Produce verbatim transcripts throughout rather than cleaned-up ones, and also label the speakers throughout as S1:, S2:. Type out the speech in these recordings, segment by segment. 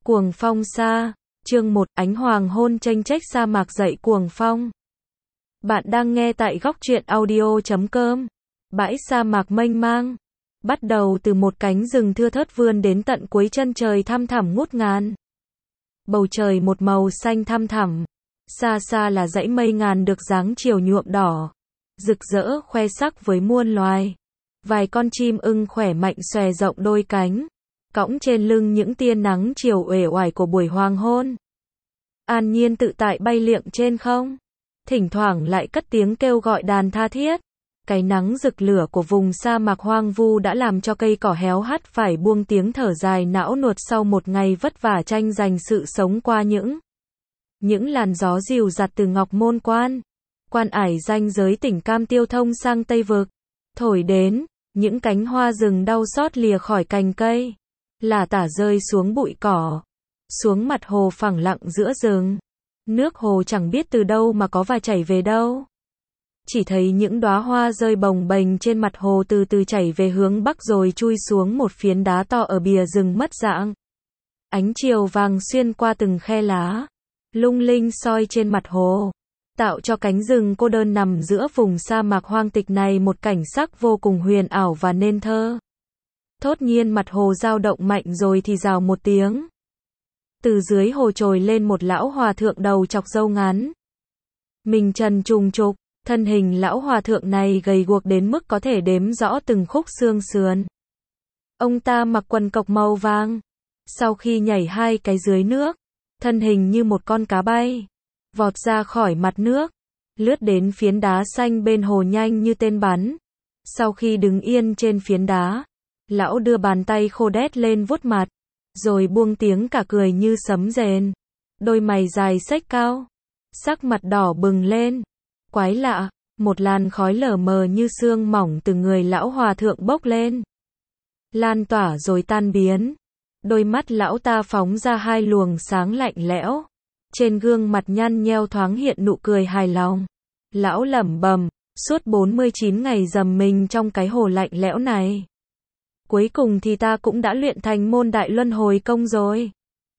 S1: Cuồng phong sa, chương một, ánh hoàng hôn chênh chách sa mạc dậy cuồng phong. Bạn đang nghe tại góc truyện audio chấm com. Bãi sa mạc mênh mang, bắt đầu từ một cánh rừng thưa thớt vươn đến tận cuối chân trời thăm thẳm ngút ngàn. Bầu trời một màu xanh thăm thẳm, xa xa là dãy mây ngàn được dáng chiều nhuộm đỏ, rực rỡ khoe sắc với muôn loài. Vài con chim ưng khỏe mạnh xòe rộng đôi cánh, cõng trên lưng những tia nắng chiều uể oải của buổi hoàng hôn. An nhiên tự tại bay liệng trên không, thỉnh thoảng lại cất tiếng kêu gọi đàn tha thiết. Cái nắng rực lửa của vùng sa mạc hoang vu đã làm cho cây cỏ héo hắt phải buông tiếng thở dài não nuột sau một ngày vất vả tranh giành sự sống qua những những làn gió dịu dặt từ Ngọc Môn Quan, Quan Ải ranh giới tỉnh Cam Tiêu thông sang Tây Vực, thổi đến, những cánh hoa rừng đau xót lìa khỏi cành cây, lả tả rơi xuống bụi cỏ, xuống mặt hồ phẳng lặng giữa rừng. Nước hồ chẳng biết từ đâu mà có và chảy về đâu. Chỉ thấy những đóa hoa rơi bồng bềnh trên mặt hồ từ từ chảy về hướng bắc rồi chui xuống một phiến đá to ở bìa rừng mất dạng. Ánh chiều vàng xuyên qua từng khe lá, lung linh soi trên mặt hồ, tạo cho cánh rừng cô đơn nằm giữa vùng sa mạc hoang tịch này một cảnh sắc vô cùng huyền ảo và nên thơ. Thốt nhiên mặt hồ dao động mạnh rồi thì rào một tiếng. Từ dưới hồ trồi lên một lão hòa thượng đầu chọc râu ngắn. Mình trần trùng trục, thân hình lão hòa thượng này gầy guộc đến mức có thể đếm rõ từng khúc xương sườn. Ông ta mặc quần cộc màu vàng. Sau khi nhảy hai cái dưới nước, thân hình như một con cá bay, vọt ra khỏi mặt nước, lướt đến phiến đá xanh bên hồ nhanh như tên bắn. Sau khi đứng yên trên phiến đá, lão đưa bàn tay khô đét lên vuốt mặt, rồi buông tiếng cả cười như sấm rền. Đôi mày dài xếch cao, sắc mặt đỏ bừng lên. Quái lạ, một làn khói lờ mờ như sương mỏng từ người lão hòa thượng bốc lên, lan tỏa rồi tan biến. Đôi mắt lão ta phóng ra hai luồng sáng lạnh lẽo, trên gương mặt nhăn nheo thoáng hiện nụ cười hài lòng. Lão lẩm bẩm, suốt bốn mươi chín ngày dầm mình trong cái hồ lạnh lẽo này, cuối cùng thì ta cũng đã luyện thành môn đại luân hồi công rồi.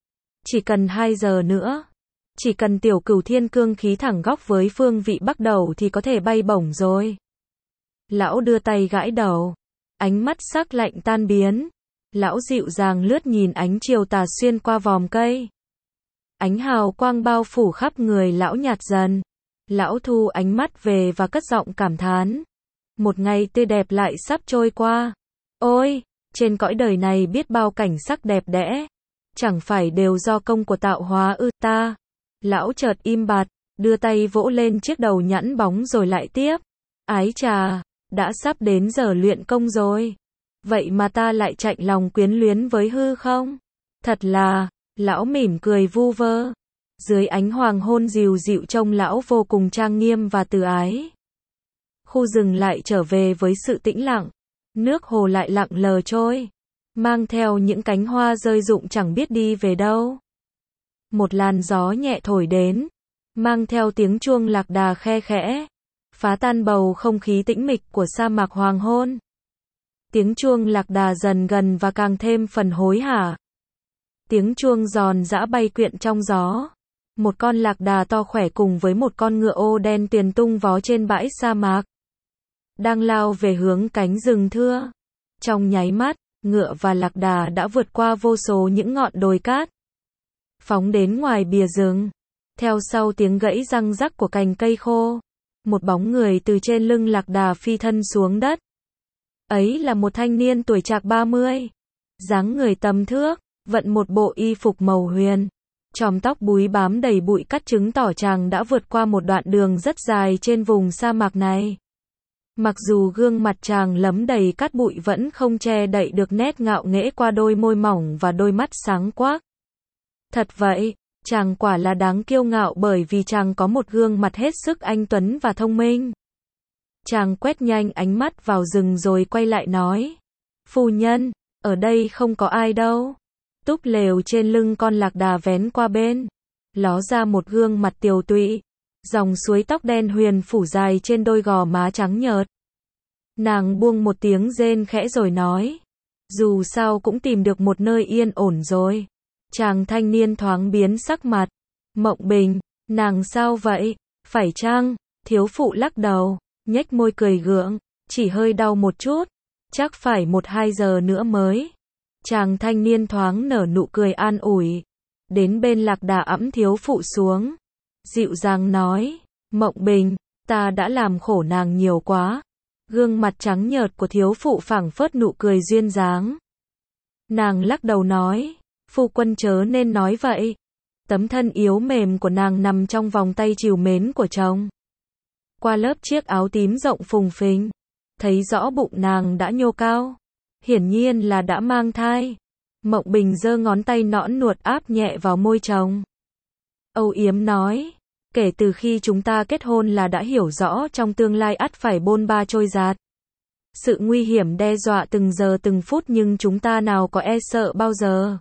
S1: Chỉ cần hai giờ nữa, chỉ cần tiểu cửu thiên cương khí thẳng góc với phương vị bắc đầu thì có thể bay bổng rồi. Lão đưa tay gãi đầu, ánh mắt sắc lạnh tan biến. Lão dịu dàng lướt nhìn ánh chiều tà xuyên qua vòm cây. Ánh hào quang bao phủ khắp người lão nhạt dần. Lão thu ánh mắt về và cất giọng cảm thán. Một ngày tươi đẹp lại sắp trôi qua. Ôi, trên cõi đời này biết bao cảnh sắc đẹp đẽ, chẳng phải đều do công của tạo hóa ư ta. Lão chợt im bặt, đưa tay vỗ lên chiếc đầu nhẵn bóng rồi lại tiếp. Ái chà, đã sắp đến giờ luyện công rồi. Vậy mà ta lại chạnh lòng quyến luyến với hư không? Thật là, lão mỉm cười vu vơ. Dưới ánh hoàng hôn dịu dịu trông lão vô cùng trang nghiêm và từ ái. Khu rừng lại trở về với sự tĩnh lặng. Nước hồ lại lặng lờ trôi, mang theo những cánh hoa rơi rụng chẳng biết đi về đâu. Một làn gió nhẹ thổi đến, mang theo tiếng chuông lạc đà khe khẽ, phá tan bầu không khí tĩnh mịch của sa mạc hoàng hôn. Tiếng chuông lạc đà dần gần và càng thêm phần hối hả. Tiếng chuông giòn giã bay quyện trong gió. Một con lạc đà to khỏe cùng với một con ngựa ô đen tuyền tung vó trên bãi sa mạc, đang lao về hướng cánh rừng thưa. Trong nháy mắt, ngựa và lạc đà đã vượt qua vô số những ngọn đồi cát, phóng đến ngoài bìa rừng. Theo sau tiếng gãy răng rắc của cành cây khô, một bóng người từ trên lưng lạc đà phi thân xuống đất. Ấy là một thanh niên tuổi trạc ba mươi, dáng người tầm thước, vận một bộ y phục màu huyền, chòm tóc búi bám đầy bụi cát chứng tỏ chàng đã vượt qua một đoạn đường rất dài trên vùng sa mạc này. Mặc dù gương mặt chàng lấm đầy cát bụi vẫn không che đậy được nét ngạo nghễ qua đôi môi mỏng và đôi mắt sáng quắc. Thật vậy, chàng quả là đáng kiêu ngạo bởi vì chàng có một gương mặt hết sức anh tuấn và thông minh. Chàng quét nhanh ánh mắt vào rừng rồi quay lại nói. Phu nhân, ở đây không có ai đâu. Túp lều trên lưng con lạc đà vén qua bên, ló ra một gương mặt tiều tụy, dòng suối tóc đen huyền phủ dài trên đôi gò má trắng nhợt. Nàng buông một tiếng rên khẽ rồi nói. Dù sao cũng tìm được một nơi yên ổn rồi. Chàng thanh niên thoáng biến sắc mặt. Mộng Bình, nàng sao vậy? Phải chăng? Thiếu phụ lắc đầu, nhếch môi cười gượng, chỉ hơi đau một chút, chắc phải một hai giờ nữa mới. Chàng thanh niên thoáng nở nụ cười an ủi, đến bên Lạc Đà ẵm thiếu phụ xuống, dịu dàng nói, Mộng Bình, ta đã làm khổ nàng nhiều quá. Gương mặt trắng nhợt của thiếu phụ phảng phất nụ cười duyên dáng. Nàng lắc đầu nói, phu quân chớ nên nói vậy. Tấm thân yếu mềm của nàng nằm trong vòng tay trìu mến của chồng. Qua lớp chiếc áo tím rộng phùng phình, thấy rõ bụng nàng đã nhô cao, hiển nhiên là đã mang thai. Mộng Bình giơ ngón tay nõn nuột áp nhẹ vào môi chồng. Âu yếm nói, kể từ khi chúng ta kết hôn là đã hiểu rõ trong tương lai ắt phải bôn ba trôi dạt. Sự nguy hiểm đe dọa từng giờ từng phút nhưng chúng ta nào có e sợ bao giờ.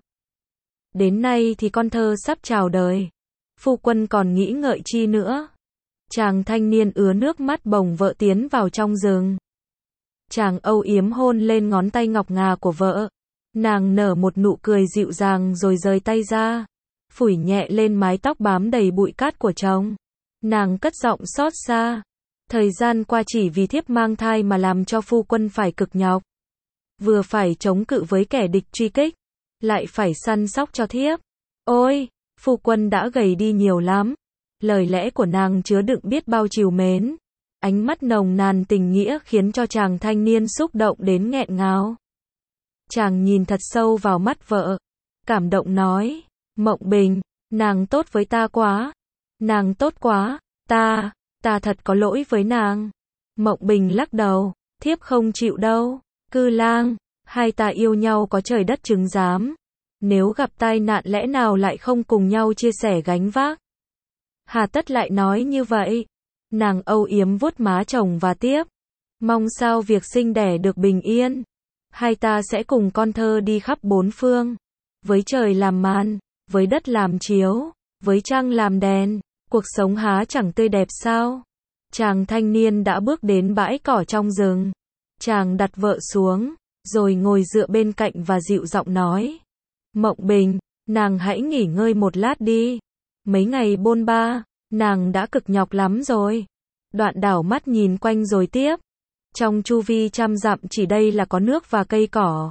S1: Đến nay thì con thơ sắp chào đời. Phu quân còn nghĩ ngợi chi nữa. Chàng thanh niên ứa nước mắt bồng vợ tiến vào trong rừng. Chàng âu yếm hôn lên ngón tay ngọc ngà của vợ. Nàng nở một nụ cười dịu dàng rồi rời tay ra, phủi nhẹ lên mái tóc bám đầy bụi cát của chồng. Nàng cất giọng xót xa. Thời gian qua chỉ vì thiếp mang thai mà làm cho phu quân phải cực nhọc. Vừa phải chống cự với kẻ địch truy kích, lại phải săn sóc cho thiếp. Ôi, phu quân đã gầy đi nhiều lắm. Lời lẽ của nàng chứa đựng biết bao trìu mến. Ánh mắt nồng nàn tình nghĩa khiến cho chàng thanh niên xúc động đến nghẹn ngào. Chàng nhìn thật sâu vào mắt vợ, cảm động nói, Mộng Bình, nàng tốt với ta quá. Nàng tốt quá, ta, ta thật có lỗi với nàng. Mộng Bình lắc đầu, thiếp không chịu đâu. Cư lang, hai ta yêu nhau có trời đất chứng giám. Nếu gặp tai nạn lẽ nào lại không cùng nhau chia sẻ gánh vác? Hà tất lại nói như vậy? Nàng âu yếm vuốt má chồng và tiếp, mong sao việc sinh đẻ được bình yên. Hai ta sẽ cùng con thơ đi khắp bốn phương. Với trời làm màn, với đất làm chiếu, với trăng làm đèn. Cuộc sống há chẳng tươi đẹp sao? Chàng thanh niên đã bước đến bãi cỏ trong rừng. Chàng đặt vợ xuống, rồi ngồi dựa bên cạnh và dịu giọng nói. Mộng Bình, nàng hãy nghỉ ngơi một lát đi. Mấy ngày bôn ba, nàng đã cực nhọc lắm rồi. Đoạn đảo mắt nhìn quanh rồi tiếp. Trong chu vi trăm dặm chỉ đây là có nước và cây cỏ.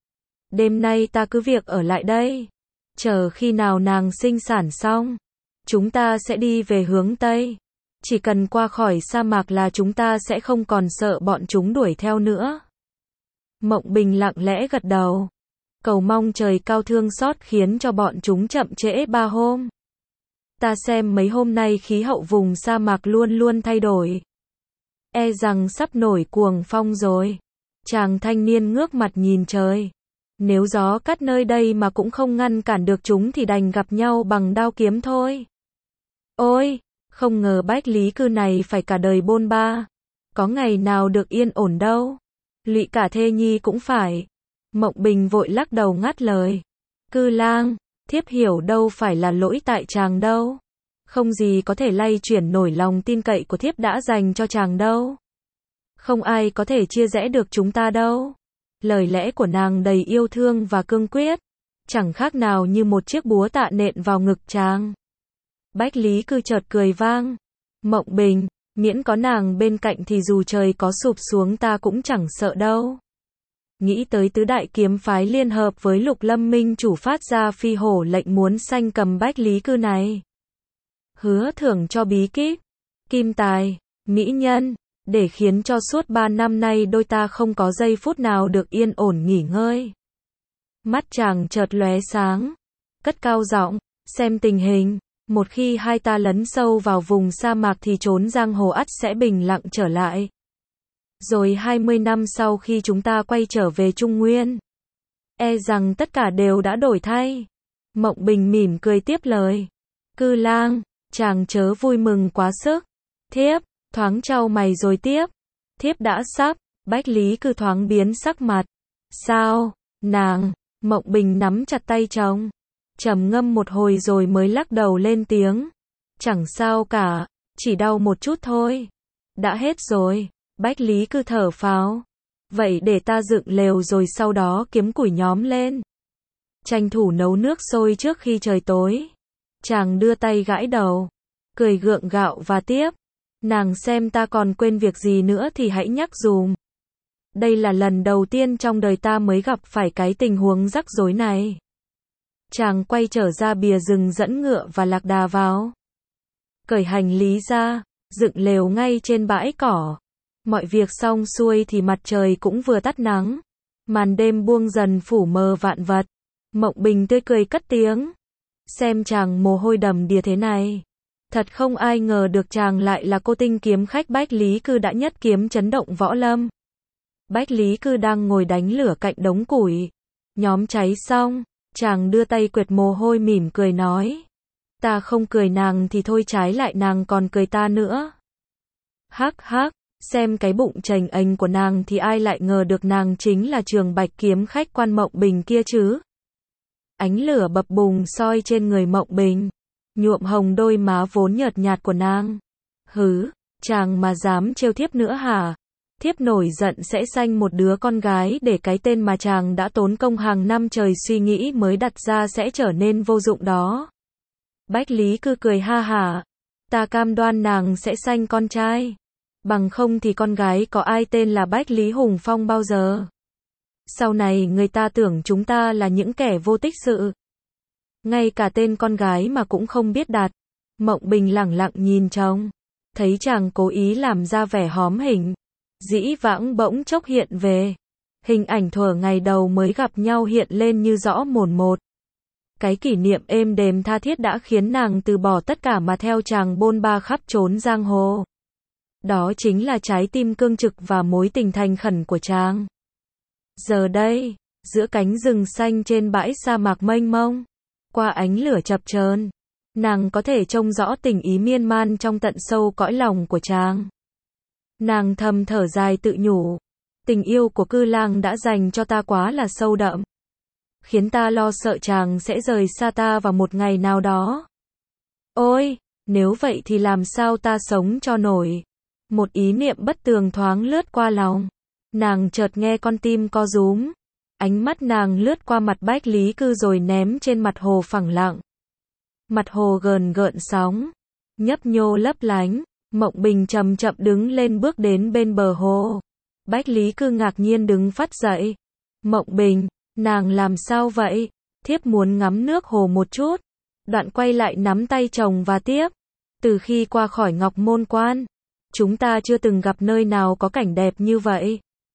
S1: Đêm nay ta cứ việc ở lại đây. Chờ khi nào nàng sinh sản xong, chúng ta sẽ đi về hướng Tây. Chỉ cần qua khỏi sa mạc là chúng ta sẽ không còn sợ bọn chúng đuổi theo nữa. Mộng Bình lặng lẽ gật đầu. Cầu mong trời cao thương xót khiến cho bọn chúng chậm trễ ba hôm. Ta xem mấy hôm nay khí hậu vùng sa mạc luôn luôn thay đổi. E rằng sắp nổi cuồng phong rồi. Chàng thanh niên ngước mặt nhìn trời. Nếu gió cắt nơi đây mà cũng không ngăn cản được chúng thì đành gặp nhau bằng đao kiếm thôi. Ôi, không ngờ Bách Lý Cư này phải cả đời bôn ba. Có ngày nào được yên ổn đâu. Lụy cả thê nhi cũng phải. Mộng Bình vội lắc đầu ngắt lời. Cư lang, thiếp hiểu đâu phải là lỗi tại chàng đâu. Không gì có thể lay chuyển nổi lòng tin cậy của thiếp đã dành cho chàng đâu. Không ai có thể chia rẽ được chúng ta đâu. Lời lẽ của nàng đầy yêu thương và cương quyết, chẳng khác nào như một chiếc búa tạ nện vào ngực chàng. Bách Lý Cư chợt cười vang. Mộng Bình, miễn có nàng bên cạnh thì dù trời có sụp xuống ta cũng chẳng sợ đâu. Nghĩ tới tứ đại kiếm phái liên hợp với Lục Lâm Minh chủ phát ra phi hổ lệnh muốn sanh cầm Bách Lý Cư này. Hứa thưởng cho bí kíp, kim tài, mỹ nhân, để khiến cho suốt ba năm nay đôi ta không có giây phút nào được yên ổn nghỉ ngơi. Mắt chàng chợt lóe sáng, cất cao giọng, xem tình hình, một khi hai ta lấn sâu vào vùng sa mạc thì trốn giang hồ ắt sẽ bình lặng trở lại. Rồi hai mươi năm sau khi chúng ta quay trở về Trung Nguyên, e rằng tất cả đều đã đổi thay. Mộng Bình mỉm cười tiếp lời. Cư lang, chàng chớ vui mừng quá sức. Thiếp, thoáng trao mày rồi tiếp. Thiếp đã sắp, Bách Lý Cư thoáng biến sắc mặt. Sao, nàng, Mộng Bình nắm chặt tay chồng. Trầm ngâm một hồi rồi mới lắc đầu lên tiếng. Chẳng sao cả, chỉ đau một chút thôi. Đã hết rồi, Bách Lý Cư thở phào. Vậy để ta dựng lều rồi sau đó kiếm củi nhóm lên. tranh thủ nấu nước sôi trước khi trời tối. Chàng đưa tay gãi đầu, cười gượng gạo và tiếp. Nàng xem ta còn quên việc gì nữa thì hãy nhắc dùm. Đây là lần đầu tiên trong đời ta mới gặp phải cái tình huống rắc rối này. Chàng quay trở ra bìa rừng dẫn ngựa và lạc đà vào. Cởi hành lý ra, dựng lều ngay trên bãi cỏ. Mọi việc xong xuôi thì mặt trời cũng vừa tắt nắng. Màn đêm buông dần phủ mờ vạn vật. Mộng Bình tươi cười cất tiếng. Xem chàng mồ hôi đầm đìa thế này. Thật không ai ngờ được chàng lại là cô tinh kiếm khách Bách Lý Cư đã nhất kiếm chấn động võ lâm. Bách Lý Cư đang ngồi đánh lửa cạnh đống củi. Nhóm cháy xong, chàng đưa tay quệt mồ hôi mỉm cười nói. Ta không cười nàng thì thôi, trái lại nàng còn cười ta nữa. Hắc hắc, xem cái bụng chành ềnh của nàng thì ai lại ngờ được nàng chính là Trường Bạch kiếm khách Quan Mộng Bình kia chứ. Ánh lửa bập bùng soi trên người Mộng Bình, nhuộm hồng đôi má vốn nhợt nhạt của nàng. Hứ, chàng mà dám trêu thiếp nữa hả? Thiếp nổi giận sẽ sanh một đứa con gái để cái tên mà chàng đã tốn công hàng năm trời suy nghĩ mới đặt ra sẽ trở nên vô dụng đó. Bách Lý Cư cười ha hả. Ta cam đoan nàng sẽ sanh con trai. Bằng không thì con gái có ai tên là Bách Lý Hùng Phong bao giờ. Sau này người ta tưởng chúng ta là những kẻ vô tích sự. Ngay cả tên con gái mà cũng không biết đặt. Mộng Bình lẳng lặng nhìn chồng. Thấy chàng cố ý làm ra vẻ hóm hỉnh. Dĩ vãng bỗng chốc hiện về. Hình ảnh thuở ngày đầu mới gặp nhau hiện lên như rõ mồn một. Cái kỷ niệm êm đềm tha thiết đã khiến nàng từ bỏ tất cả mà theo chàng bôn ba khắp trốn giang hồ. Đó chính là trái tim cương trực và mối tình thành khẩn của chàng. Giờ đây, giữa cánh rừng xanh trên bãi sa mạc mênh mông, qua ánh lửa chập chờn, nàng có thể trông rõ tình ý miên man trong tận sâu cõi lòng của chàng. Nàng thầm thở dài tự nhủ, tình yêu của Cư Lang đã dành cho ta quá là sâu đậm, khiến ta lo sợ chàng sẽ rời xa ta vào một ngày nào đó. Ôi, nếu vậy thì làm sao ta sống cho nổi? Một ý niệm bất tường thoáng lướt qua lòng. Nàng chợt nghe con tim co rúm. Ánh mắt nàng lướt qua mặt Bách Lý Cư rồi ném trên mặt hồ phẳng lặng. Mặt hồ gợn gợn sóng, nhấp nhô lấp lánh. Mộng Bình chậm chậm đứng lên bước đến bên bờ hồ. Bách Lý Cư ngạc nhiên đứng phắt dậy. Mộng Bình, nàng làm sao vậy? Thiếp muốn ngắm nước hồ một chút. Đoạn quay lại nắm tay chồng và tiếp. Từ khi qua khỏi Ngọc Môn Quan, chúng ta chưa từng gặp nơi nào có cảnh đẹp như vậy.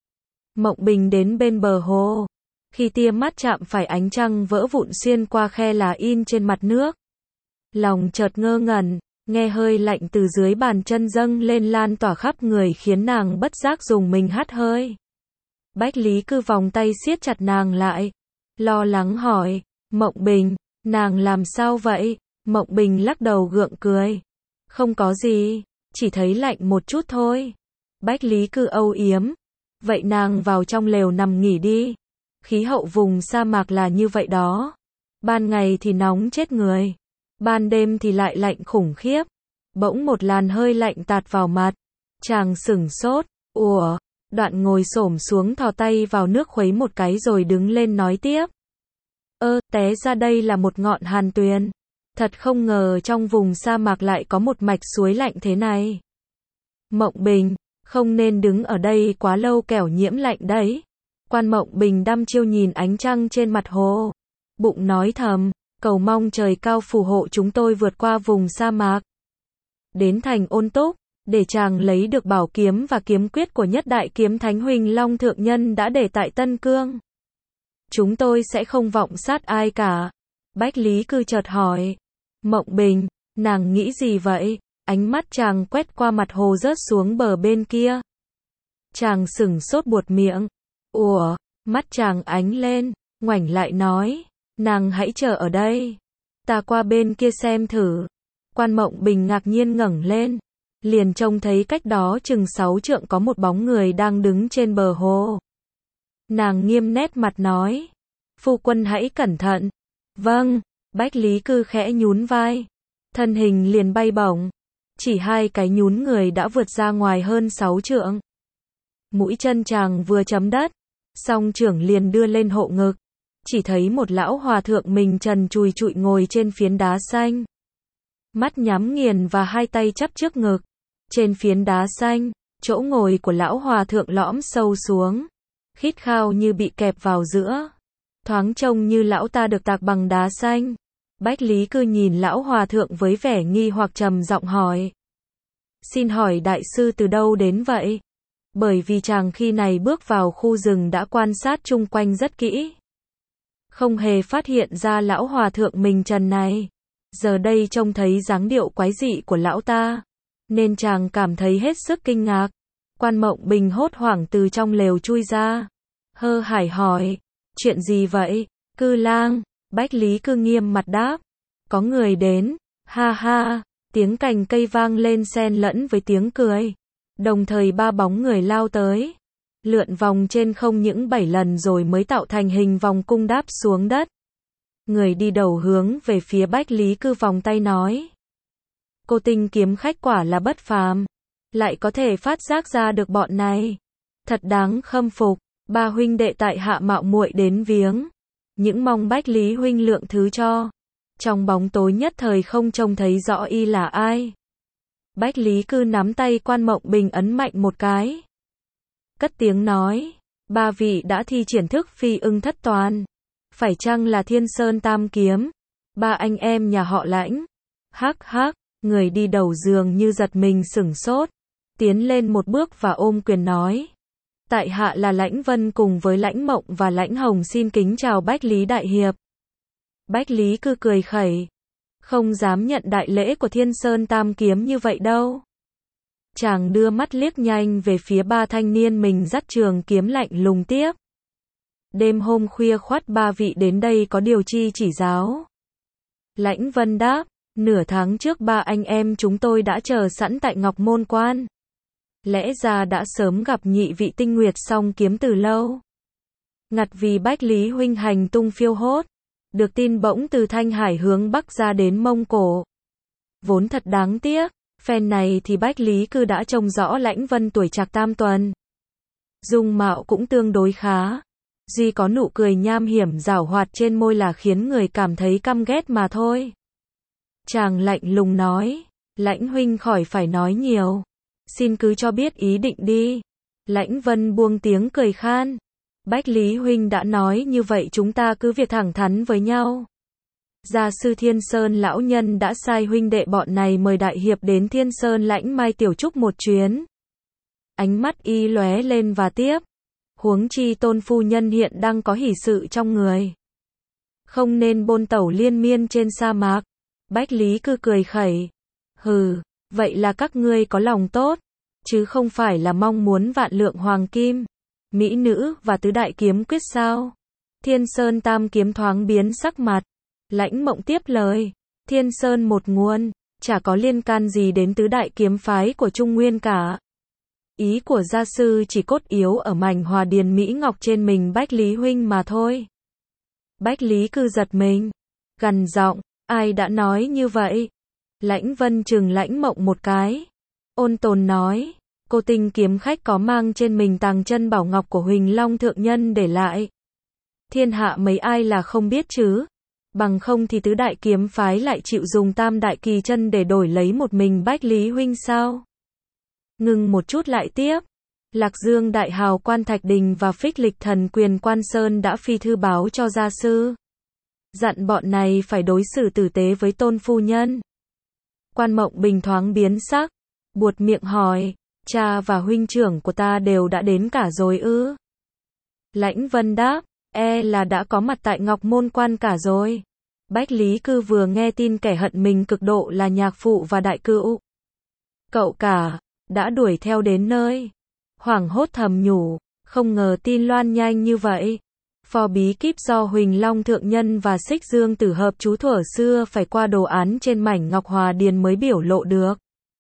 S1: Mộng Bình đến bên bờ hồ. Khi tia mắt chạm phải ánh trăng vỡ vụn xuyên qua khe lá in trên mặt nước. Lòng chợt ngơ ngẩn, nghe hơi lạnh từ dưới bàn chân dâng lên lan tỏa khắp người khiến nàng bất giác dùng mình hắt hơi. Bách Lý Cư vòng tay siết chặt nàng lại. Lo lắng hỏi, Mộng Bình, nàng làm sao vậy? Mộng Bình lắc đầu gượng cười. Không có gì, chỉ thấy lạnh một chút thôi. Bách Lý Cư âu yếm. Vậy nàng vào trong lều nằm nghỉ đi. Khí hậu vùng sa mạc là như vậy đó. Ban ngày thì nóng chết người. Ban đêm thì lại lạnh khủng khiếp. Bỗng một làn hơi lạnh tạt vào mặt. Chàng sửng sốt. Ủa? Đoạn ngồi xổm xuống thò tay vào nước khuấy một cái rồi đứng lên nói tiếp. Ơ, té ra đây là một ngọn hàn tuyền. Thật không ngờ trong vùng sa mạc lại có một mạch suối lạnh thế này. Mộng Bình, không nên đứng ở đây quá lâu kẻo nhiễm lạnh đấy. Quan Mộng Bình đăm chiêu nhìn ánh trăng trên mặt hồ. Bụng nói thầm, cầu mong trời cao phù hộ chúng tôi vượt qua vùng sa mạc. Đến thành Ôn Túc, để chàng lấy được bảo kiếm và kiếm quyết của nhất đại kiếm thánh Huỳnh Long Thượng Nhân đã để tại Tân Cương. Chúng tôi sẽ không vọng sát ai cả. Bách Lý Cư chợt hỏi. Mộng Bình, nàng nghĩ gì vậy? Ánh mắt chàng quét qua mặt hồ rớt xuống bờ bên kia. Chàng sửng sốt buột miệng. Ủa, mắt chàng ánh lên, ngoảnh lại nói. Nàng hãy chờ ở đây. Ta qua bên kia xem thử. Quan Mộng Bình ngạc nhiên ngẩng lên. Liền trông thấy cách đó chừng sáu trượng có một bóng người đang đứng trên bờ hồ. Nàng nghiêm nét mặt nói. Phu quân hãy cẩn thận. Vâng, Bách Lý Cư khẽ nhún vai. Thân hình liền bay bổng. Chỉ hai cái nhún người đã vượt ra ngoài hơn sáu trượng. Mũi chân chàng vừa chấm đất. Song trưởng liền đưa lên hộ ngực. chỉ thấy một lão hòa thượng mình trần trùi trụi ngồi trên phiến đá xanh. Mắt nhắm nghiền và hai tay chắp trước ngực. Trên phiến đá xanh, chỗ ngồi của lão hòa thượng lõm sâu xuống, khít khao như bị kẹp vào giữa. Thoáng trông như lão ta được tạc bằng đá xanh. Bách Lý Cư nhìn lão hòa thượng với vẻ nghi hoặc trầm giọng hỏi. Xin hỏi đại sư từ đâu đến vậy? Bởi vì chàng khi này bước vào khu rừng đã quan sát chung quanh rất kỹ. Không hề phát hiện ra lão hòa thượng mình trần này. Giờ đây trông thấy dáng điệu quái dị của lão ta, nên chàng cảm thấy hết sức kinh ngạc. Quan Mộng Bình hốt hoảng từ trong lều chui ra. Hơ hải hỏi, chuyện gì vậy? Cư lang, Bách Lý Cư nghiêm mặt đáp. Có người đến, ha ha, tiếng cành cây vang lên xen lẫn với tiếng cười. Đồng thời ba bóng người lao tới, lượn vòng trên không những bảy lần rồi mới tạo thành hình vòng cung đáp xuống đất. Người đi đầu hướng về phía Bách Lý Cư vòng tay nói. Cô Tinh kiếm khách quả là bất phàm, lại có thể phát giác ra được bọn này. Thật đáng khâm phục, ba huynh đệ tại hạ mạo muội đến viếng. Những mong Bách Lý huynh lượng thứ cho. Trong bóng tối nhất thời không trông thấy rõ y là ai. Bách Lý Cư nắm tay Quan Mộng Bình ấn mạnh một cái. Cất tiếng nói, ba vị đã thi triển thức phi ưng thất toàn. Phải chăng là Thiên Sơn Tam Kiếm? Ba anh em nhà họ Lãnh. Hắc hắc, người đi đầu giường như giật mình sửng sốt. Tiến lên một bước và ôm quyền nói. Tại hạ là Lãnh Vân cùng với Lãnh Mộng và Lãnh Hồng xin kính chào Bách Lý Đại Hiệp. Bách Lý Cư cười khẩy. Không dám nhận đại lễ của Thiên Sơn Tam Kiếm như vậy đâu. Chàng đưa mắt liếc nhanh về phía ba thanh niên mình dắt trường kiếm lạnh lùng tiếp. Đêm hôm khuya khoắt ba vị đến đây có điều chi chỉ giáo? Lãnh Vân đáp, nửa tháng trước ba anh em chúng tôi đã chờ sẵn tại Ngọc Môn Quan. Lẽ ra đã sớm gặp nhị vị tinh nguyệt song kiếm từ lâu. Ngặt vì Bách Lý huynh hành tung phiêu hốt, được tin bỗng từ Thanh Hải hướng Bắc ra đến Mông Cổ. Vốn thật đáng tiếc, phen này thì Bách Lý Cư đã trông rõ Lãnh Vân tuổi trạc tam tuần. Dung mạo cũng tương đối khá. Duy có nụ cười nham hiểm giảo hoạt trên môi là khiến người cảm thấy căm ghét mà thôi. Chàng lạnh lùng nói, Lãnh huynh khỏi phải nói nhiều. Xin cứ cho biết ý định đi. Lãnh Vân buông tiếng cười khan. Bách Lý huynh đã nói như vậy chúng ta cứ việc thẳng thắn với nhau. Gia sư Thiên Sơn lão nhân đã sai huynh đệ bọn này mời đại hiệp đến Thiên Sơn Lãnh Mai tiểu trúc một chuyến. Ánh mắt y lóe lên và tiếp. Huống chi tôn phu nhân hiện đang có hỷ sự trong người. Không nên bôn tẩu liên miên trên sa mạc. Bách Lý Cư cười khẩy. Hừ, vậy là các ngươi có lòng tốt, chứ không phải là mong muốn vạn lượng hoàng kim, mỹ nữ và tứ đại kiếm quyết sao? Thiên Sơn Tam Kiếm thoáng biến sắc mặt. Lãnh Mộng tiếp lời. Thiên Sơn một nguồn, chả có liên can gì đến tứ đại kiếm phái của Trung Nguyên cả. Ý của gia sư chỉ cốt yếu ở mảnh hòa điền Mỹ Ngọc trên mình Bách Lý huynh mà thôi. Bách Lý Cư giật mình, gằn giọng, ai đã nói như vậy? Lãnh Vân trừng Lãnh Mộng một cái, ôn tồn nói, cô Tinh kiếm khách có mang trên mình tàng chân bảo ngọc của Huỳnh Long thượng nhân để lại. Thiên hạ mấy ai là không biết chứ? Bằng không thì tứ đại kiếm phái lại chịu dùng tam đại kỳ chân để đổi lấy một mình Bách Lý huynh sao? Ngừng một chút lại tiếp. Lạc Dương Đại Hào Quan Thạch Đình và Phích Lịch Thần Quyền Quan Sơn đã phi thư báo cho gia sư. Dặn bọn này phải đối xử tử tế với tôn phu nhân. Quan Mộng Bình thoáng biến sắc, buột miệng hỏi, cha và huynh trưởng của ta đều đã đến cả rồi ư? Lãnh Vân đáp, e là đã có mặt tại Ngọc Môn Quan cả rồi. Bách Lý Cư vừa nghe tin kẻ hận mình cực độ là nhạc phụ và đại cữu cậu cả đã đuổi theo đến nơi. Hoảng hốt thầm nhủ, không ngờ tin loan nhanh như vậy. Phò bí kíp do Huỳnh Long thượng nhân và Xích Dương tử hợp chú thuở xưa phải qua đồ án trên mảnh ngọc hòa điền mới biểu lộ được.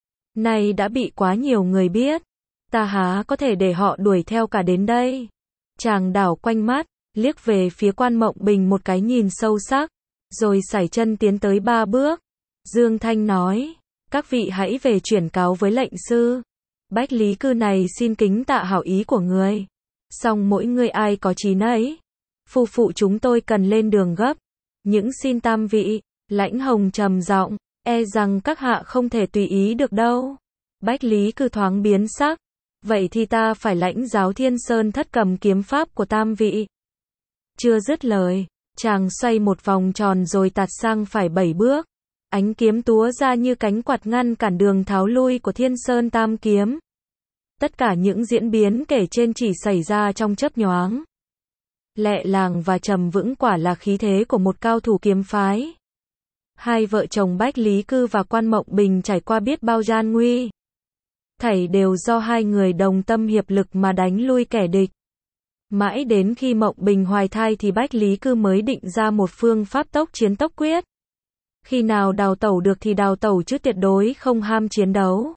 S1: Nay đã bị quá nhiều người biết, ta há có thể để họ đuổi theo cả đến đây. Chàng đảo quanh mắt, liếc về phía Quan Mộng Bình một cái nhìn sâu sắc, rồi sải chân tiến tới ba bước. Dương Thanh nói, các vị hãy về chuyển cáo với lệnh sư. Bách Lý Cư này xin kính tạ hảo ý của người. Song mỗi người ai có chí nấy. Phu phụ chúng tôi cần lên đường gấp. Những xin tam vị, Lãnh Hồng trầm giọng, e rằng các hạ không thể tùy ý được đâu. Bách Lý Cư thoáng biến sắc. Vậy thì ta phải lãnh giáo Thiên Sơn thất cầm kiếm pháp của tam vị. Chưa dứt lời, chàng xoay một vòng tròn rồi tạt sang phải bảy bước. Ánh kiếm túa ra như cánh quạt ngăn cản đường tháo lui của Thiên Sơn tam kiếm. Tất cả những diễn biến kể trên chỉ xảy ra trong chớp nhoáng. Lẹ làng và trầm vững quả là khí thế của một cao thủ kiếm phái. Hai vợ chồng Bách Lý Cư và Quan Mộng Bình trải qua biết bao gian nguy. Thảy đều do hai người đồng tâm hiệp lực mà đánh lui kẻ địch. Mãi đến khi Mộng Bình hoài thai thì Bách Lý Cư mới định ra một phương pháp tốc chiến tốc quyết. Khi nào đào tẩu được thì đào tẩu chứ tuyệt đối không ham chiến đấu.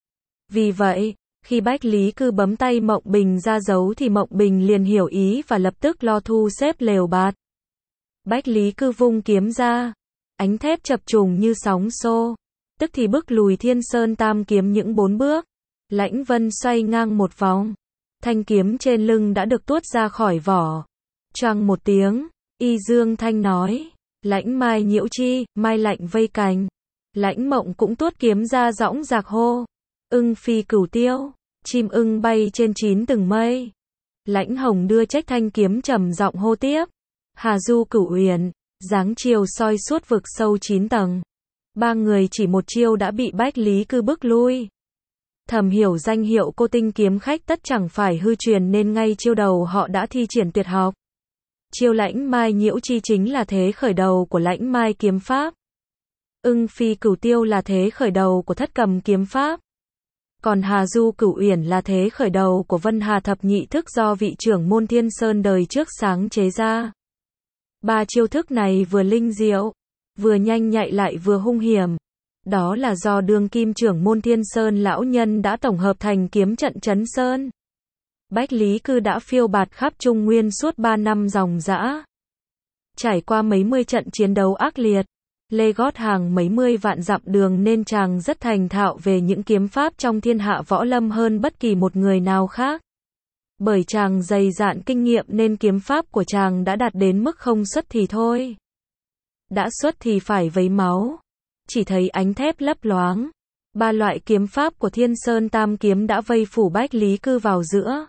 S1: Vì vậy, khi Bách Lý Cư bấm tay Mộng Bình ra dấu thì Mộng Bình liền hiểu ý và lập tức lo thu xếp lều bạt. Bách Lý Cư vung kiếm ra, ánh thép chập trùng như sóng xô, tức thì bức lùi Thiên Sơn tam kiếm những bốn bước. Lãnh Vân xoay ngang một vòng, thanh kiếm trên lưng đã được tuốt ra khỏi vỏ. Choang một tiếng, Y Dương Thanh nói, Lãnh Mai nhiễu chi, mai lạnh vây cành. Lãnh Mộng cũng tuốt kiếm ra dõng dạc hô, ưng phi cửu tiêu, chim ưng bay trên chín tầng mây. Lãnh Hồng đưa trách thanh kiếm trầm giọng hô tiếp, Hà du cửu uyển, dáng chiều soi suốt vực sâu chín tầng. Ba người chỉ một chiêu đã bị Bách Lý Cư bức lui. Thầm hiểu danh hiệu cô tinh kiếm khách tất chẳng phải hư truyền nên ngay chiêu đầu họ đã thi triển tuyệt học. Chiêu Lãnh Mai nhiễu chi chính là thế khởi đầu của Lãnh Mai kiếm pháp. Ưng phi cửu tiêu là thế khởi đầu của thất cầm kiếm pháp. Còn Hà du cửu uyển là thế khởi đầu của Vân Hà thập nhị thức do vị trưởng môn Thiên Sơn đời trước sáng chế ra. Ba chiêu thức này vừa linh diệu, vừa nhanh nhạy lại vừa hung hiểm. Đó là do đương kim trưởng môn Thiên Sơn lão nhân đã tổng hợp thành kiếm trận Trấn Sơn. Bách Lý Cư đã phiêu bạt khắp Trung Nguyên suốt ba năm ròng rã. Trải qua mấy mươi trận chiến đấu ác liệt, lê gót hàng mấy mươi vạn dặm đường nên chàng rất thành thạo về những kiếm pháp trong thiên hạ võ lâm hơn bất kỳ một người nào khác. Bởi chàng dày dạn kinh nghiệm nên kiếm pháp của chàng đã đạt đến mức không xuất thì thôi. Đã xuất thì phải vấy máu. Chỉ thấy ánh thép lấp loáng. Ba loại kiếm pháp của Thiên Sơn tam kiếm đã vây phủ Bách Lý Cư vào giữa.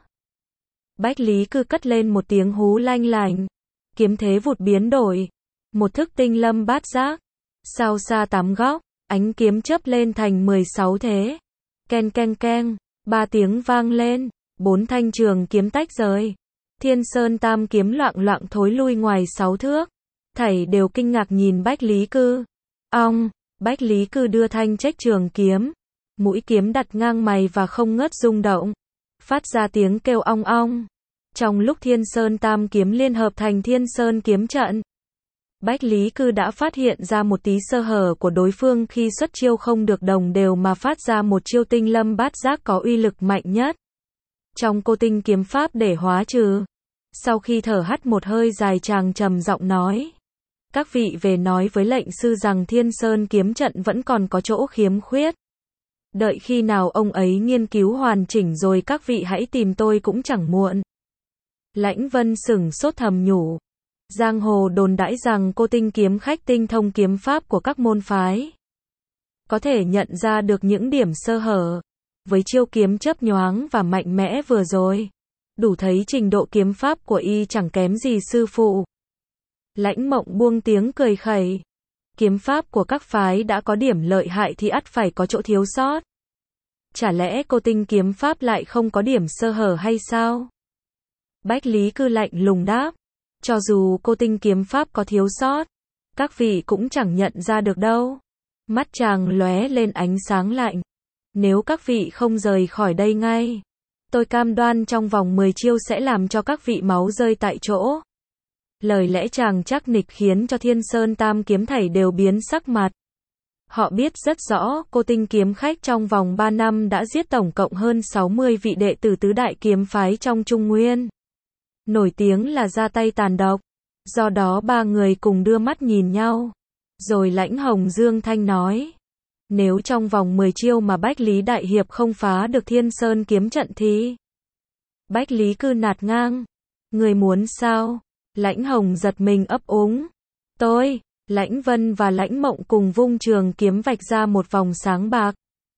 S1: Bách Lý Cư cất lên một tiếng hú lanh lành. Kiếm thế vụt biến đổi. Một thức tinh lâm bát giác. Sao xa tám góc, ánh kiếm chớp lên thành mười sáu thế. Ken ken ken, ba tiếng vang lên, bốn thanh trường kiếm tách rời. Thiên Sơn tam kiếm loạng loạng thối lui ngoài sáu thước. Thảy đều kinh ngạc nhìn Bách Lý Cư. Ong, Bách Lý Cư đưa thanh trách trường kiếm. Mũi kiếm đặt ngang mày và không ngớt rung động. Phát ra tiếng kêu ong ong. Trong lúc Thiên Sơn tam kiếm liên hợp thành Thiên Sơn kiếm trận, Bách Lý Cư đã phát hiện ra một tí sơ hở của đối phương khi xuất chiêu không được đồng đều mà phát ra một chiêu tinh lâm bát giác có uy lực mạnh nhất trong cô tinh kiếm pháp để hóa trừ. Sau khi thở hắt một hơi dài chàng trầm giọng nói, các vị về nói với lệnh sư rằng Thiên Sơn kiếm trận vẫn còn có chỗ khiếm khuyết. Đợi khi nào ông ấy nghiên cứu hoàn chỉnh rồi các vị hãy tìm tôi cũng chẳng muộn. Lãnh Vân sửng sốt thầm nhủ. Giang hồ đồn đãi rằng cô tinh kiếm khách tinh thông kiếm pháp của các môn phái. Có thể nhận ra được những điểm sơ hở. Với chiêu kiếm chớp nhoáng và mạnh mẽ vừa rồi, đủ thấy trình độ kiếm pháp của y chẳng kém gì sư phụ. Lãnh Mộng buông tiếng cười khẩy. Kiếm pháp của các phái đã có điểm lợi hại thì ắt phải có chỗ thiếu sót. Chả lẽ cô tinh kiếm pháp lại không có điểm sơ hở hay sao? Bách Lý Cư lạnh lùng đáp. Cho dù cô tinh kiếm pháp có thiếu sót, các vị cũng chẳng nhận ra được đâu. Mắt chàng lóe lên ánh sáng lạnh. Nếu các vị không rời khỏi đây ngay, tôi cam đoan trong vòng mười chiêu sẽ làm cho các vị máu rơi tại chỗ. Lời lẽ chàng chắc nịch khiến cho Thiên Sơn tam kiếm thảy đều biến sắc mặt. Họ biết rất rõ cô tinh kiếm khách trong vòng ba năm đã giết tổng cộng hơn sáu mươi vị đệ tử tứ đại kiếm phái trong Trung Nguyên. Nổi tiếng là ra tay tàn độc. Do đó ba người cùng đưa mắt nhìn nhau. Rồi Lãnh Hồng Dương Thanh nói, nếu trong vòng mười chiêu mà Bách Lý Đại Hiệp không phá được Thiên Sơn kiếm trận thì... Bách Lý Cư nạt ngang, người muốn sao? Lãnh Hồng giật mình ấp úng. Tôi, Lãnh Vân và Lãnh Mộng cùng vung trường kiếm vạch ra một vòng sáng bạc.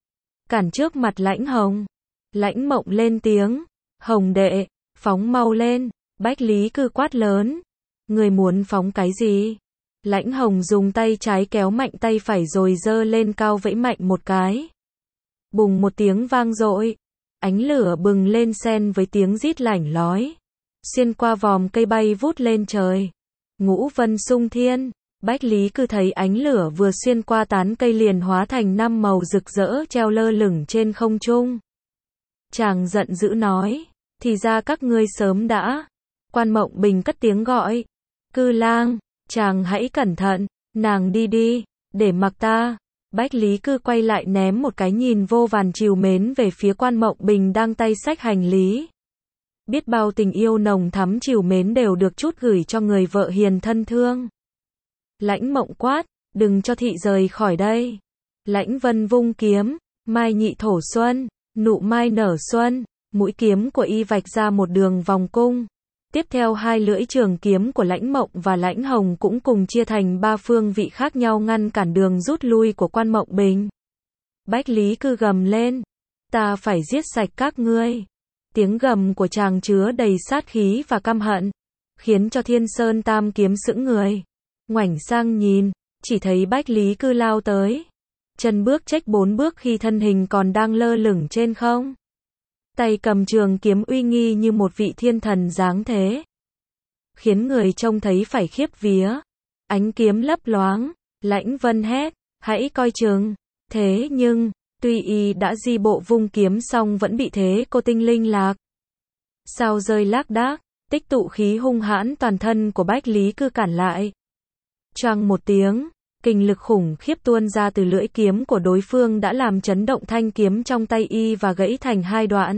S1: Cản trước mặt Lãnh Hồng. Lãnh Mộng lên tiếng. Hồng đệ, phóng mau lên. Bách Lý Cư quát lớn. Người muốn phóng cái gì? Lãnh Hồng dùng tay trái kéo mạnh tay phải rồi giơ lên cao vẫy mạnh một cái. Bùng một tiếng vang dội. Ánh lửa bừng lên xen với tiếng rít lảnh lói. Xuyên qua vòm cây bay vút lên trời. Ngũ vân sung thiên. Bách Lý Cư thấy ánh lửa vừa xuyên qua tán cây liền hóa thành năm màu rực rỡ treo lơ lửng trên không trung. Chàng giận dữ nói. Thì ra các ngươi sớm đã. Quan Mộng Bình cất tiếng gọi. Cư lang, chàng hãy cẩn thận, nàng đi đi, để mặc ta. Bách Lý Cư quay lại ném một cái nhìn vô vàn trìu mến về phía Quan Mộng Bình đang tay xách hành lý. Biết bao tình yêu nồng thắm trìu mến đều được trút gửi cho người vợ hiền thân thương. Lãnh Mộng quát, đừng cho thị rời khỏi đây. Lãnh Vân vung kiếm, mai nhị thổ xuân, nụ mai nở xuân, mũi kiếm của y vạch ra một đường vòng cung. Tiếp theo hai lưỡi trường kiếm của Lãnh Mộng và Lãnh Hồng cũng cùng chia thành ba phương vị khác nhau ngăn cản đường rút lui của Quan Mộng Bình. Bách Lý Cư gầm lên. Ta phải giết sạch các ngươi. Tiếng gầm của chàng chứa đầy sát khí và căm hận, khiến cho Thiên Sơn Tam Kiếm sững người. Ngoảnh sang nhìn, chỉ thấy Bách Lý Cư lao tới. Chân bước chếch bốn bước khi thân hình còn đang lơ lửng trên không. Tay cầm trường kiếm uy nghi như một vị thiên thần dáng thế. Khiến người trông thấy phải khiếp vía. Ánh kiếm lấp loáng, Lãnh Vân hét, hãy coi chừng. Thế nhưng, tuy y đã di bộ vung kiếm xong vẫn bị thế cô tinh linh lạc. Sao rơi lác đác, tích tụ khí hung hãn toàn thân của Bách Lý Cư cản lại. Choang một tiếng, kình lực khủng khiếp tuôn ra từ lưỡi kiếm của đối phương đã làm chấn động thanh kiếm trong tay y và gãy thành hai đoạn.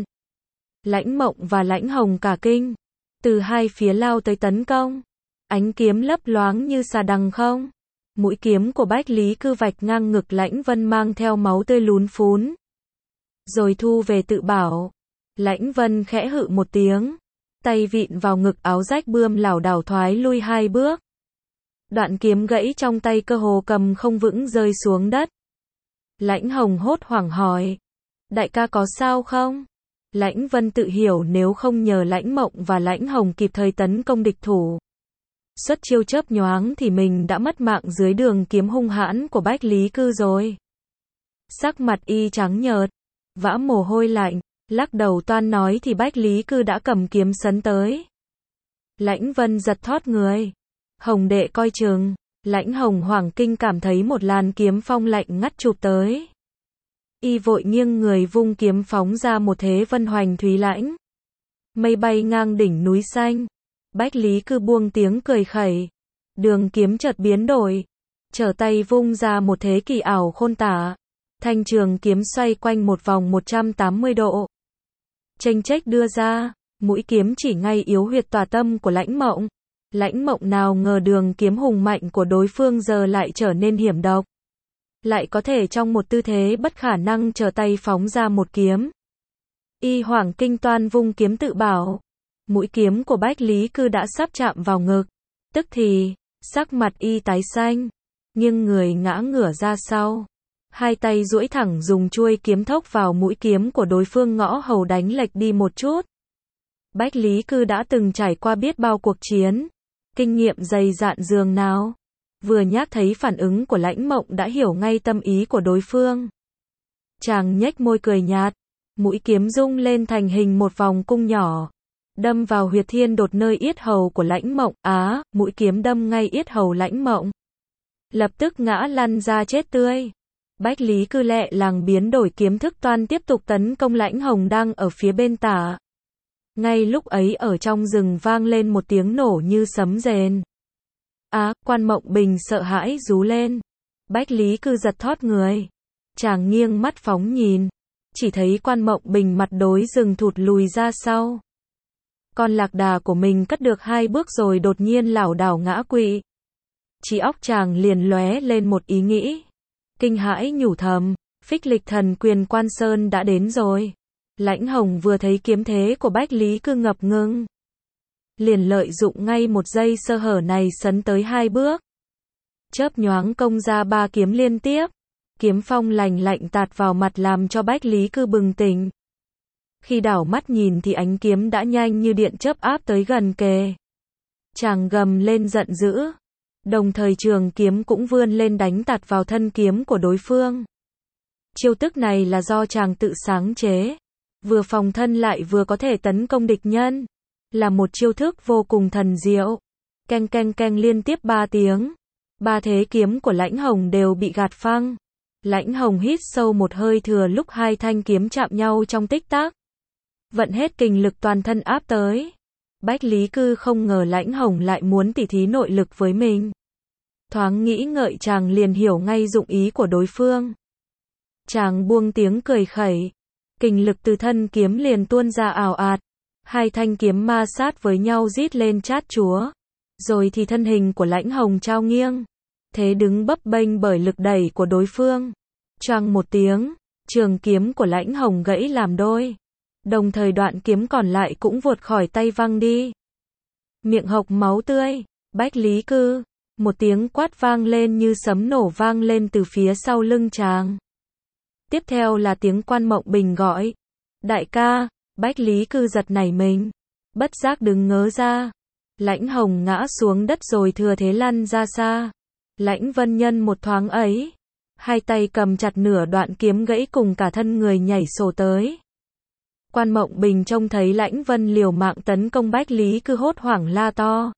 S1: Lãnh Mộng và Lãnh Hồng cả kinh, từ hai phía lao tới tấn công. Ánh kiếm lấp loáng như xà đằng không. Mũi kiếm của Bách Lý Cư vạch ngang ngực Lãnh Vân mang theo máu tươi lún phún. Rồi thu về tự bảo. Lãnh Vân khẽ hự một tiếng, tay vịn vào ngực áo rách bươm lảo đảo thoái lui hai bước. Đoạn kiếm gãy trong tay cơ hồ cầm không vững rơi xuống đất. Lãnh Hồng hốt hoảng hỏi. Đại ca có sao không? Lãnh Vân tự hiểu nếu không nhờ Lãnh Mộng và Lãnh Hồng kịp thời tấn công địch thủ. Xuất chiêu chớp nhoáng thì mình đã mất mạng dưới đường kiếm hung hãn của Bách Lý Cư rồi. Sắc mặt y trắng nhợt, vã mồ hôi lạnh, lắc đầu toan nói thì Bách Lý Cư đã cầm kiếm sấn tới. Lãnh Vân giật thót người. Hồng đệ coi chừng. Lãnh Hồng hoảng kinh cảm thấy một làn kiếm phong lạnh ngắt chụp tới. Y vội nghiêng người vung kiếm phóng ra một thế vân hoành thúy lãnh. Mây bay ngang đỉnh núi xanh. Bách Lý Cư buông tiếng cười khẩy. Đường kiếm chợt biến đổi. Trở tay vung ra một thế kỳ ảo khôn tả. Thanh trường kiếm xoay quanh một vòng một trăm tám mươi độ. Chênh chếch đưa ra, mũi kiếm chỉ ngay yếu huyệt tòa tâm của Lãnh Mộng. Lãnh Mộng nào ngờ đường kiếm hùng mạnh của đối phương giờ lại trở nên hiểm độc. Lại có thể trong một tư thế bất khả năng trở tay phóng ra một kiếm. Y hoảng kinh toan vung kiếm tự bảo. Mũi kiếm của Bách Lý Cư đã sắp chạm vào ngực. Tức thì, sắc mặt y tái xanh, nghiêng người ngã ngửa ra sau. Hai tay duỗi thẳng dùng chuôi kiếm thốc vào mũi kiếm của đối phương ngõ hầu đánh lệch đi một chút. Bách Lý Cư đã từng trải qua biết bao cuộc chiến. Kinh nghiệm dày dạn dường nào. Vừa nhắc thấy phản ứng của Lãnh Mộng đã hiểu ngay tâm ý của đối phương. Chàng nhếch môi cười nhạt. Mũi kiếm rung lên thành hình một vòng cung nhỏ. Đâm vào huyệt thiên đột nơi yết hầu của Lãnh Mộng. Á, mũi kiếm đâm ngay yết hầu Lãnh Mộng. Lập tức ngã lăn ra chết tươi. Bách Lý Cư lẹ làng biến đổi kiếm thức toan tiếp tục tấn công Lãnh Hồng đang ở phía bên tả. Ngay lúc ấy ở trong rừng vang lên một tiếng nổ như sấm rền. Á, Quan Mộng Bình sợ hãi rú lên. Bách Lý Cư giật thót người. Chàng nghiêng mắt phóng nhìn. Chỉ thấy Quan Mộng Bình mặt đối rừng thụt lùi ra sau. Con lạc đà của mình cất được hai bước rồi đột nhiên lảo đảo ngã quỵ. Trí óc chàng liền lóe lên một ý nghĩ. Kinh hãi nhủ thầm, phích lịch thần quyền Quan Sơn đã đến rồi. Lãnh Hồng vừa thấy kiếm thế của Bách Lý Cư ngập ngừng. liền lợi dụng ngay một giây sơ hở này sấn tới hai bước. Chớp nhoáng công ra ba kiếm liên tiếp, kiếm phong lành lạnh tạt vào mặt làm cho Bách Lý Cư bừng tỉnh. Khi đảo mắt nhìn thì ánh kiếm đã nhanh như điện chớp áp tới gần kề. Chàng gầm lên giận dữ, đồng thời trường kiếm cũng vươn lên đánh tạt vào thân kiếm của đối phương. Chiêu thức này là do chàng tự sáng chế, vừa phòng thân lại vừa có thể tấn công địch nhân, là một chiêu thức vô cùng thần diệu. Keng keng keng liên tiếp ba tiếng, ba thế kiếm của Lãnh Hồng đều bị gạt phăng. Lãnh Hồng hít sâu một hơi thừa lúc hai thanh kiếm chạm nhau trong tích tắc, vận hết kình lực toàn thân áp tới. Bách Lý Cư không ngờ Lãnh Hồng lại muốn tỉ thí nội lực với mình. Thoáng nghĩ ngợi chàng liền hiểu ngay dụng ý của đối phương. Chàng buông tiếng cười khẩy, kình lực từ thân kiếm liền tuôn ra ào ạt, hai thanh kiếm ma sát với nhau rít lên chát chúa. Rồi thì thân hình của Lãnh Hồng trao nghiêng, thế đứng bấp bênh bởi lực đẩy của đối phương. Choang một tiếng, trường kiếm của Lãnh Hồng gãy làm đôi, đồng thời đoạn kiếm còn lại cũng vụt khỏi tay văng đi. Miệng hộc máu tươi, Bách Lý Cư, một tiếng quát vang lên như sấm nổ vang lên từ phía sau lưng chàng. Tiếp theo là tiếng Quan Mộng Bình gọi, đại ca. Bách Lý Cư giật nảy mình, bất giác đứng ngớ ra. Lãnh Hồng ngã xuống đất rồi thừa thế lăn ra xa. Lãnh Vân Nhân một thoáng ấy, hai tay cầm chặt nửa đoạn kiếm gãy cùng cả thân người nhảy sổ tới. Quan Mộng Bình trông thấy Lãnh Vân liều mạng tấn công Bách Lý Cư hốt hoảng la to.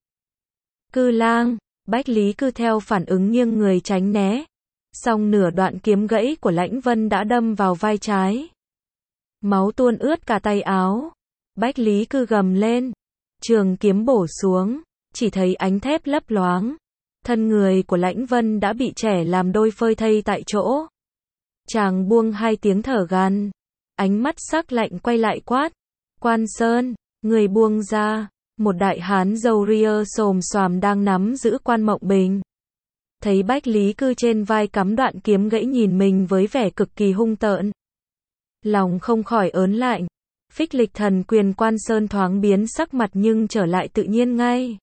S1: Cư lang, Bách Lý Cư theo phản ứng nghiêng người tránh né. Song nửa đoạn kiếm gãy của Lãnh Vân đã đâm vào vai trái. Máu tuôn ướt cả tay áo. Bách Lý Cư gầm lên. Trường kiếm bổ xuống, chỉ thấy ánh thép lấp loáng. Thân người của Lãnh Vân đã bị chẻ làm đôi phơi thây tại chỗ. Chàng buông hai tiếng thở gằn, ánh mắt sắc lạnh quay lại quát. Quan Sơn, người buông ra. Một đại hán râu ria xồm xoàm đang nắm giữ Quan Mộng Bình. Thấy Bách Lý Cư trên vai cắm đoạn kiếm gãy nhìn mình với vẻ cực kỳ hung tợn, lòng không khỏi ớn lạnh. Phích Lịch Thần Quyền Quan Sơn thoáng biến sắc mặt nhưng trở lại tự nhiên ngay.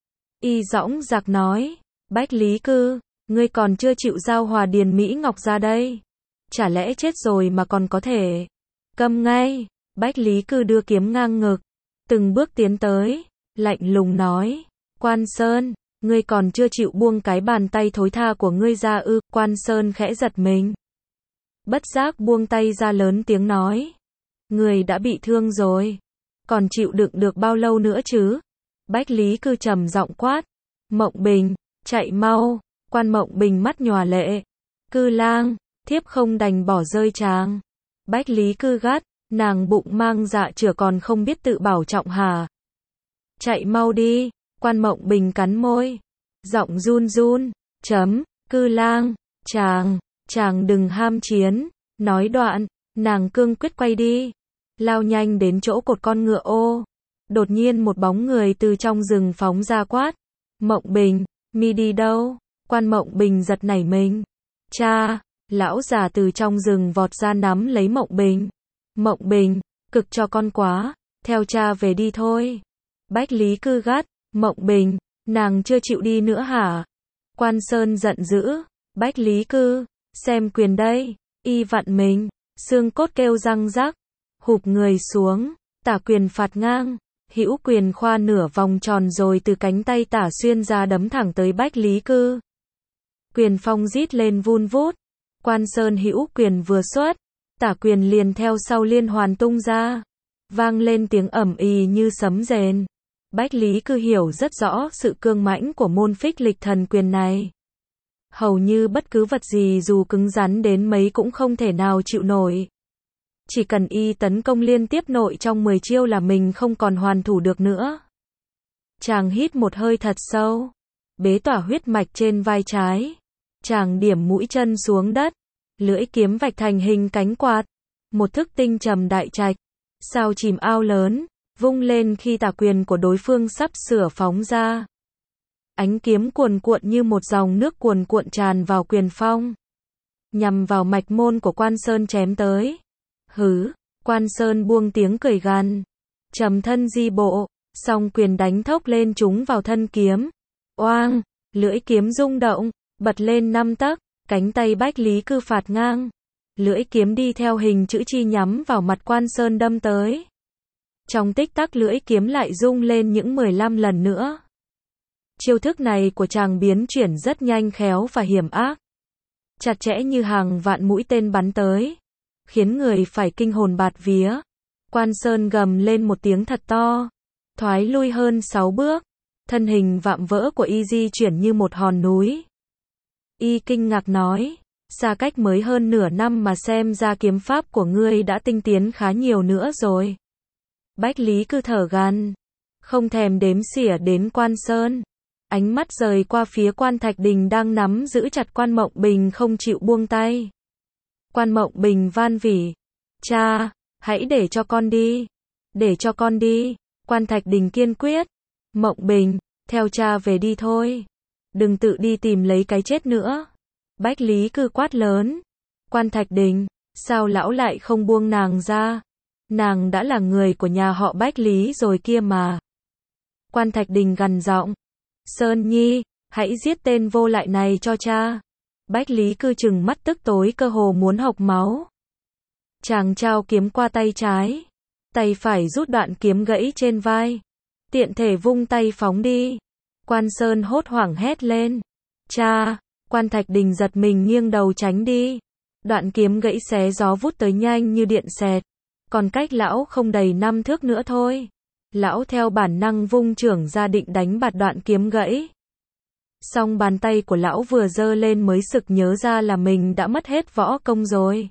S1: Y dõng dạc nói, Bách Lý Cư, ngươi còn chưa chịu giao Hòa Điền Mỹ Ngọc ra đây. Chả lẽ chết rồi mà còn có thể. Câm ngay. Bách Lý Cư đưa kiếm ngang ngực, từng bước tiến tới, lạnh lùng nói, Quan Sơn, ngươi còn chưa chịu buông cái bàn tay thối tha của ngươi ra ư? Quan Sơn khẽ giật mình, bất giác buông tay ra lớn tiếng nói, người đã bị thương rồi, còn chịu đựng được bao lâu nữa chứ? Bách Lý Cư trầm giọng quát, Mộng Bình, chạy mau. Quan Mộng Bình mắt nhòa lệ, Cư lang, thiếp không đành bỏ rơi chàng. Bách Lý Cư gắt, nàng bụng mang dạ chửa còn không biết tự bảo trọng hả? Chạy mau đi. Quan Mộng Bình cắn môi, giọng run run, chấm, Cư lang, chàng, chàng đừng ham chiến. Nói đoạn, nàng cương quyết quay đi, lao nhanh đến chỗ cột con ngựa ô. Đột nhiên một bóng người từ trong rừng phóng ra quát, Mộng Bình, mi đi đâu? Quan Mộng Bình giật nảy mình, cha. Lão già từ trong rừng vọt ra nắm lấy Mộng Bình. Mộng Bình, cực cho con quá, theo cha về đi thôi. Bách Lý Cư gắt, Mộng Bình, nàng chưa chịu đi nữa hả? Quan Sơn giận dữ, Bách Lý Cư, xem quyền đây. Y vặn mình, xương cốt kêu răng rắc, hụp người xuống, tả quyền phạt ngang, hữu quyền khoa nửa vòng tròn rồi từ cánh tay tả xuyên ra đấm thẳng tới Bách Lý Cư. Quyền phong rít lên vun vút, Quan Sơn hữu quyền vừa xuất, tả quyền liền theo sau liên hoàn tung ra, vang lên tiếng ầm ì như sấm rền. Bách Lý Cư hiểu rất rõ sự cương mãnh của môn Phích Lịch Thần Quyền này. Hầu như bất cứ vật gì dù cứng rắn đến mấy cũng không thể nào chịu nổi. Chỉ cần y tấn công liên tiếp nội trong mười chiêu là mình không còn hoàn thủ được nữa. Chàng hít một hơi thật sâu, bế tỏa huyết mạch trên vai trái. Chàng điểm mũi chân xuống đất, lưỡi kiếm vạch thành hình cánh quạt. Một thức tinh trầm đại trạch, sao chìm ao lớn, vung lên khi tả quyền của đối phương sắp sửa phóng ra. Ánh kiếm cuồn cuộn như một dòng nước cuồn cuộn tràn vào quyền phong, nhằm vào mạch môn của Quan Sơn chém tới. Hứ, Quan Sơn buông tiếng cười gằn, trầm thân di bộ, Song quyền đánh thốc lên trúng vào thân kiếm. Oang, lưỡi kiếm rung động, bật lên năm tấc, cánh tay Bách Lý Cư phạt ngang. Lưỡi kiếm đi theo hình chữ chi nhắm vào mặt Quan Sơn đâm tới. Trong tích tắc lưỡi kiếm lại rung lên những mười lăm lần nữa. Chiêu thức này của chàng biến chuyển rất nhanh khéo và hiểm ác. Chặt chẽ như hàng vạn mũi tên bắn tới, khiến người phải kinh hồn bạt vía. Quan Sơn gầm lên một tiếng thật to, thoái lui hơn sáu bước, thân hình vạm vỡ của y di chuyển như một hòn núi. Y kinh ngạc nói, xa cách mới hơn nửa năm mà xem ra kiếm pháp của ngươi đã tinh tiến khá nhiều nữa rồi. Bách Lý Cư thở gằn, không thèm đếm xỉa đến Quan Sơn. Ánh mắt rời qua phía Quan Thạch Đình đang nắm giữ chặt Quan Mộng Bình không chịu buông tay. Quan Mộng Bình van vỉ, cha, hãy để cho con đi, để cho con đi. Quan Thạch Đình kiên quyết, Mộng Bình, theo cha về đi thôi, đừng tự đi tìm lấy cái chết nữa. Bách Lý Cư quát lớn, Quan Thạch Đình, sao lão lại không buông nàng ra? Nàng đã là người của nhà họ Bách Lý rồi kia mà. Quan Thạch Đình gằn giọng, Sơn Nhi, hãy giết tên vô lại này cho cha. Bách Lý Cư trừng mắt tức tối cơ hồ muốn hộc máu. Chàng trao kiếm qua tay trái, tay phải rút đoạn kiếm gãy trên vai, tiện thể vung tay phóng đi. Quan Sơn hốt hoảng hét lên, cha. Quan Thạch Đình giật mình nghiêng đầu tránh đi. Đoạn kiếm gãy xé gió vút tới nhanh như điện xẹt, còn cách lão không đầy năm thước nữa thôi. Lão theo bản năng vung chưởng ra định đánh bạt đoạn kiếm gãy. Song bàn tay của lão vừa giơ lên mới sực nhớ ra là mình đã mất hết võ công rồi.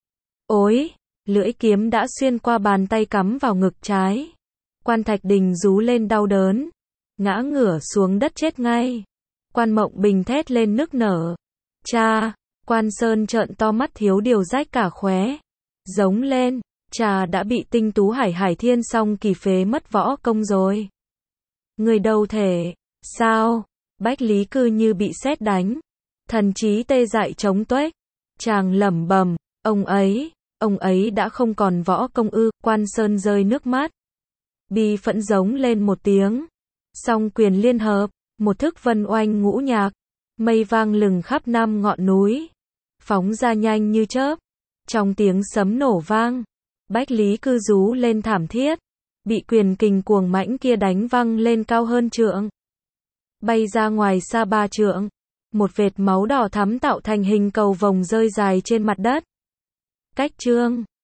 S1: Ối, lưỡi kiếm đã xuyên qua bàn tay cắm vào ngực trái. Quan Thạch Đình rú lên đau đớn, ngã ngửa xuống đất chết ngay. Quan Mộng Bình thét lên nức nở, cha. Quan Sơn trợn to mắt thiếu điều rách cả khóe, giống lên, cha đã bị Tinh Tú Hải Hải Thiên Song Kỳ phế mất võ công rồi. Người đâu thể, sao? Bách Lý Cư như bị sét đánh, thần trí tê dại trống tuếch. Chàng lẩm bẩm, ông ấy, ông ấy đã không còn võ công ư? Quan Sơn rơi nước mắt, bi phẫn giống lên một tiếng. Song quyền liên hợp, một thức vân oanh ngũ nhạc, mây vang lừng khắp năm ngọn núi, phóng ra nhanh như chớp. Trong tiếng sấm nổ vang, Bách Lý Cư rú lên thảm thiết, bị quyền kình cuồng mãnh kia đánh văng lên cao hơn trượng, bay ra ngoài xa ba trượng. Một vệt máu đỏ thắm tạo thành hình cầu vồng rơi dài trên mặt đất. Cách chương